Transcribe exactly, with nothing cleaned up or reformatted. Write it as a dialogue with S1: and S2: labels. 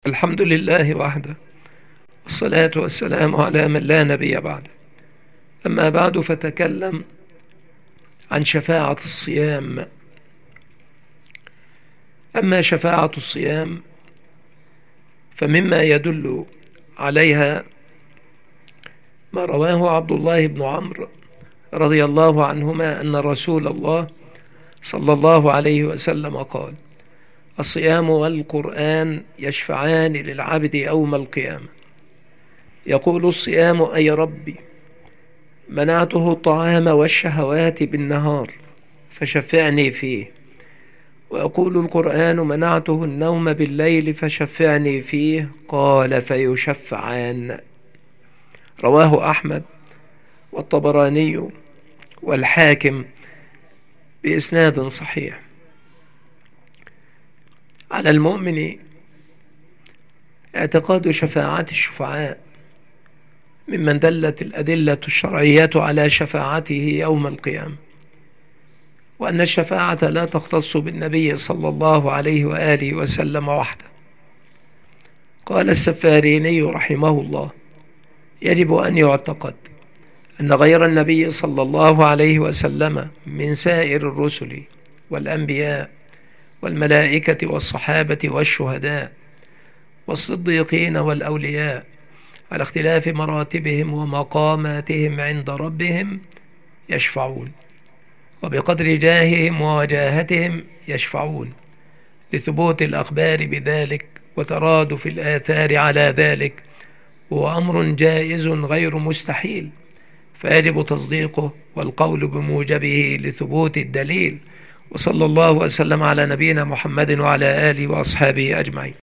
S1: الحمد لله وحده، والصلاة والسلام على من لا نبي بعده. أما بعد، فتكلم عن شفاعة الصيام. أما شفاعة الصيام فمما يدل عليها ما رواه عبد الله بن عمرو رضي الله عنهما أن رسول الله صلى الله عليه وسلم قال: الصيام والقرآن يشفعان للعبد يوم القيامة. يقول الصيام: أي ربي، منعته الطعام والشهوات بالنهار فشفعني فيه. ويقول القرآن: منعته النوم بالليل فشفعني فيه. قال: فيشفعان. رواه أحمد والطبراني والحاكم بإسناد صحيح. على المؤمن اعتقاد شفاعة الشفعاء، ممن دلت الأدلة الشرعية على شفاعته يوم القيامة، وأن الشفاعة لا تختص بالنبي صلى الله عليه وآله وسلم وحده. قال السفاريني رحمه الله: يجب أن يعتقد أن غير النبي صلى الله عليه وسلم من سائر الرسل والأنبياء والملائكة والصحابة والشهداء والصديقين والأولياء على اختلاف مراتبهم ومقاماتهم عند ربهم يشفعون، وبقدر جاههم ووجاهتهم يشفعون، لثبوت الأخبار بذلك وترادف الآثار على ذلك، وهو أمر جائز غير مستحيل، فيجب تصديقه والقول بموجبه لثبوت الدليل. وصلى الله وسلم على نبينا محمد وعلى آله وأصحابه أجمعين.